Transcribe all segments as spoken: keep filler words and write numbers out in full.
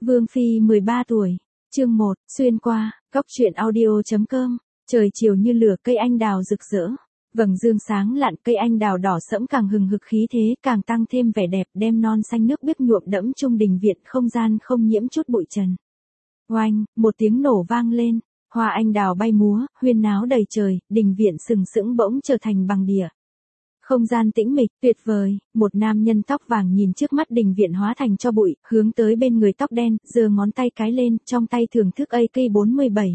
Vương Phi mười ba tuổi, chương một, xuyên qua, góc truyện audio chấm com, trời chiều như lửa cây anh đào rực rỡ. Vầng dương sáng lặn cây anh đào đỏ sẫm càng hừng hực khí thế càng tăng thêm vẻ đẹp đem non xanh nước biếc nhuộm đẫm trung đình viện không gian không nhiễm chút bụi trần. Oanh, một tiếng nổ vang lên, hoa anh đào bay múa, huyên náo đầy trời, đình viện sừng sững bỗng trở thành bằng địa. Không gian tĩnh mịch, tuyệt vời, một nam nhân tóc vàng nhìn trước mắt đình viện hóa thành cho bụi, hướng tới bên người tóc đen, giơ ngón tay cái lên, trong tay thưởng thức A K bốn mươi bảy.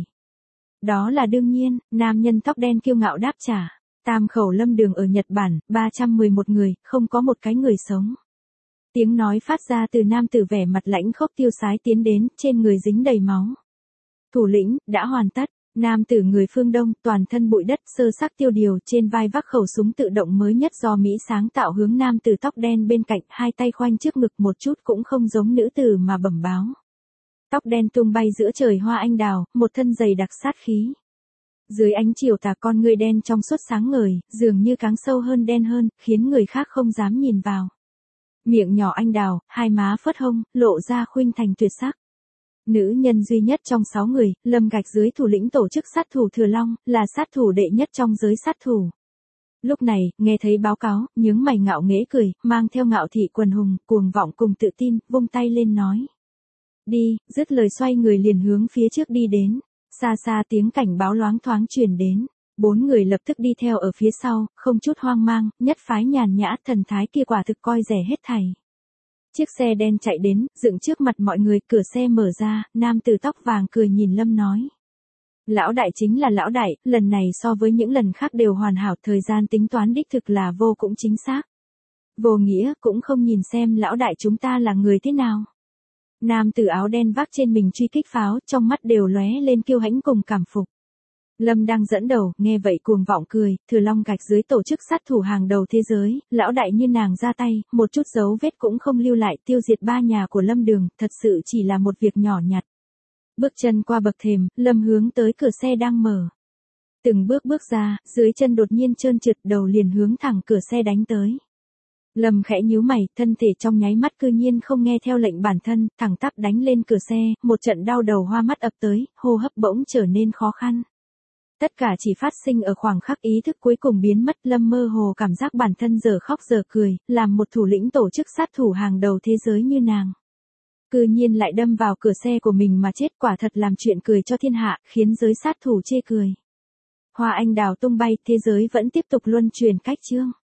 Đó là đương nhiên, nam nhân tóc đen kiêu ngạo đáp trả. Tam khẩu lâm đường ở Nhật Bản, ba trăm mười một người, không có một cái người sống. Tiếng nói phát ra từ nam tử vẻ mặt lãnh khốc tiêu sái tiến đến, trên người dính đầy máu. Thủ lĩnh, đã hoàn tất. Nam tử người phương Đông, toàn thân bụi đất, sơ sắc tiêu điều, trên vai vác khẩu súng tự động mới nhất do Mỹ sáng tạo hướng nam tử tóc đen bên cạnh, hai tay khoanh trước ngực một chút cũng không giống nữ tử mà bẩm báo. Tóc đen tung bay giữa trời hoa anh đào, một thân dày đặc sát khí. Dưới ánh chiều tà con ngươi đen trong suốt sáng ngời, dường như cáng sâu hơn đen hơn, khiến người khác không dám nhìn vào. Miệng nhỏ anh đào, hai má phớt hông, lộ ra khuynh thành tuyệt sắc. Nữ nhân duy nhất trong sáu người, Lâm Gạch dưới thủ lĩnh tổ chức sát thủ Thừa Long, là sát thủ đệ nhất trong giới sát thủ. Lúc này, nghe thấy báo cáo, nhướng mày ngạo nghễ cười, mang theo ngạo thị quần hùng, cuồng vọng cùng tự tin, vung tay lên nói. Đi, dứt lời xoay người liền hướng phía trước đi đến. Xa xa tiếng cảnh báo loáng thoáng truyền đến. Bốn người lập tức đi theo ở phía sau, không chút hoang mang, nhất phái nhàn nhã thần thái kia quả thực coi rẻ hết thảy. Chiếc xe đen chạy đến, dựng trước mặt mọi người, cửa xe mở ra, nam tử tóc vàng cười nhìn Lâm nói. Lão đại chính là lão đại, lần này so với những lần khác đều hoàn hảo, thời gian tính toán đích thực là vô cũng chính xác. Vô nghĩa, cũng không nhìn xem lão đại chúng ta là người thế nào. Nam tử áo đen vác trên mình truy kích pháo, trong mắt đều lóe lên kiêu hãnh cùng cảm phục. Lâm đang dẫn đầu, nghe vậy cuồng vọng cười, Thừa Long Gạch dưới tổ chức sát thủ hàng đầu thế giới, lão đại như nàng ra tay, một chút dấu vết cũng không lưu lại, tiêu diệt ba nhà của Lâm Đường, thật sự chỉ là một việc nhỏ nhặt. Bước chân qua bậc thềm, Lâm hướng tới cửa xe đang mở. Từng bước bước ra, dưới chân đột nhiên trơn trượt, đầu liền hướng thẳng cửa xe đánh tới. Lâm khẽ nhíu mày, thân thể trong nháy mắt cư nhiên không nghe theo lệnh bản thân, thẳng tắp đánh lên cửa xe, một trận đau đầu hoa mắt ập tới, hô hấp bỗng trở nên khó khăn. Tất cả chỉ phát sinh ở khoảng khắc ý thức cuối cùng biến mất, Lâm mơ hồ cảm giác bản thân giờ khóc giờ cười, làm một thủ lĩnh tổ chức sát thủ hàng đầu thế giới như nàng. Cư nhiên lại đâm vào cửa xe của mình mà chết, quả thật làm chuyện cười cho thiên hạ, khiến giới sát thủ chê cười. Hoa anh đào tung bay, thế giới vẫn tiếp tục luân truyền cách chương.